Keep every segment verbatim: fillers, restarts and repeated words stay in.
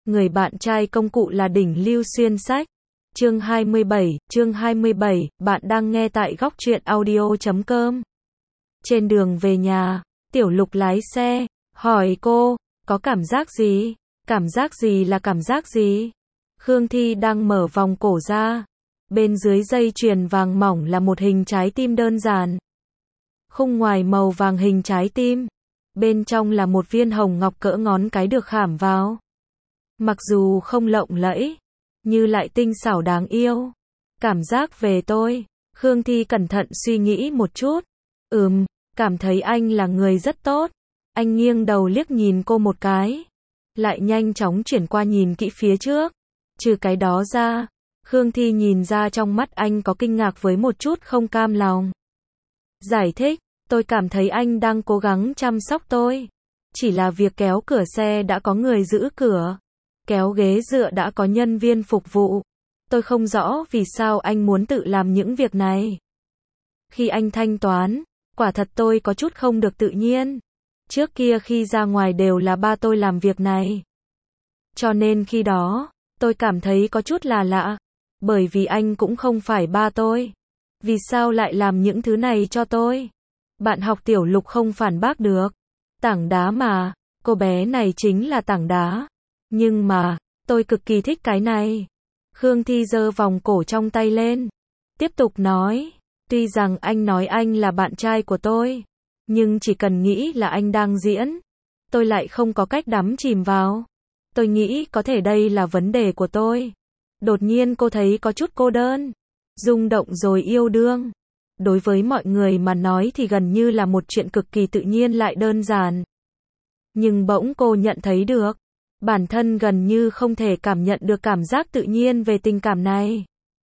Người bạn trai công cụ là đỉnh lưu xuyên sách. Chương hai mươi bảy, chương hai mươi bảy, bạn đang nghe tại góc truyện audio chấm com. Trên đường về nhà, Tiểu Lục lái xe, hỏi cô, có cảm giác gì? Cảm giác gì là cảm giác gì? Khương Thi đang mở vòng cổ ra. Bên dưới dây chuyền vàng mỏng là một hình trái tim đơn giản. Khung ngoài màu vàng hình trái tim. Bên trong là một viên hồng ngọc cỡ ngón cái được khảm vào. Mặc dù không lộng lẫy, như lại tinh xảo đáng yêu. Cảm giác về tôi. Khương Thi cẩn thận suy nghĩ một chút. Ừm, cảm thấy anh là người rất tốt. Anh nghiêng đầu liếc nhìn cô một cái. Lại nhanh chóng chuyển qua nhìn kỹ phía trước. Trừ cái đó ra, Khương Thi nhìn ra trong mắt anh có kinh ngạc với một chút không cam lòng. Giải thích, tôi cảm thấy anh đang cố gắng chăm sóc tôi. Chỉ là việc kéo cửa xe đã có người giữ cửa. Kéo ghế dựa đã có nhân viên phục vụ. Tôi không rõ vì sao anh muốn tự làm những việc này. Khi anh thanh toán, quả thật tôi có chút không được tự nhiên. Trước kia khi ra ngoài đều là ba tôi làm việc này. Cho nên khi đó, tôi cảm thấy có chút là lạ. Bởi vì anh cũng không phải ba tôi. Vì sao lại làm những thứ này cho tôi? Bạn học Tiểu Lục không phản bác được. Tảng đá mà, cô bé này chính là tảng đá. Nhưng mà, tôi cực kỳ thích cái này. Khương Thi giơ vòng cổ trong tay lên. Tiếp tục nói, tuy rằng anh nói anh là bạn trai của tôi. Nhưng chỉ cần nghĩ là anh đang diễn. Tôi lại không có cách đắm chìm vào. Tôi nghĩ có thể đây là vấn đề của tôi. Đột nhiên cô thấy có chút cô đơn. Rung động rồi yêu đương. Đối với mọi người mà nói thì gần như là một chuyện cực kỳ tự nhiên lại đơn giản. Nhưng bỗng cô nhận thấy được. Bản thân gần như không thể cảm nhận được cảm giác tự nhiên về tình cảm này.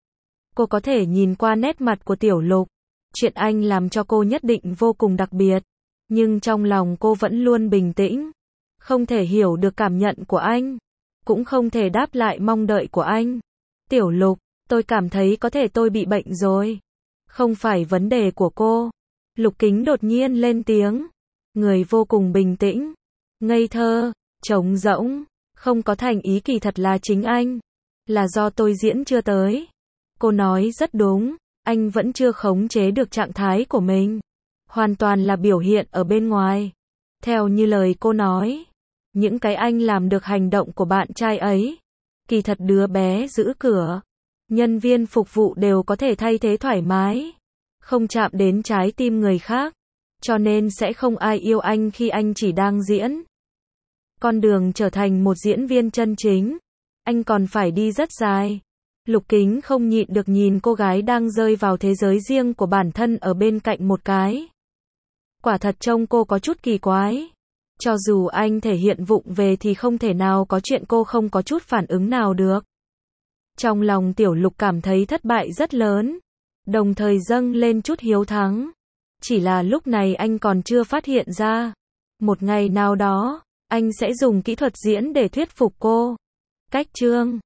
Cô có thể nhìn qua nét mặt của Tiểu Lục. Chuyện anh làm cho cô nhất định vô cùng đặc biệt. Nhưng trong lòng cô vẫn luôn bình tĩnh. Không thể hiểu được cảm nhận của anh. Cũng không thể đáp lại mong đợi của anh. Tiểu Lục, tôi cảm thấy có thể tôi bị bệnh rồi. Không phải vấn đề của cô. Lục Kính đột nhiên lên tiếng. Người vô cùng bình tĩnh. Ngây thơ. Trống rỗng, không có thành ý kỳ thật là chính anh. Là do tôi diễn chưa tới. Cô nói rất đúng, anh vẫn chưa khống chế được trạng thái của mình. Hoàn toàn là biểu hiện ở bên ngoài. Theo như lời cô nói, những cái anh làm được hành động của bạn trai ấy. Kỳ thật đứa bé giữ cửa, nhân viên phục vụ đều có thể thay thế thoải mái. Không chạm đến trái tim người khác. Cho nên sẽ không ai yêu anh khi anh chỉ đang diễn. Con đường trở thành một diễn viên chân chính, anh còn phải đi rất dài. Lục Kính không nhịn được nhìn cô gái đang rơi vào thế giới riêng của bản thân ở bên cạnh một cái. Quả thật trông cô có chút kỳ quái. Cho dù anh thể hiện vụng về thì không thể nào có chuyện cô không có chút phản ứng nào được. Trong lòng Tiểu Lục cảm thấy thất bại rất lớn, đồng thời dâng lên chút hiếu thắng. Chỉ là lúc này anh còn chưa phát hiện ra. Một ngày nào đó, anh sẽ dùng kỹ thuật diễn để thuyết phục cô. Cách chương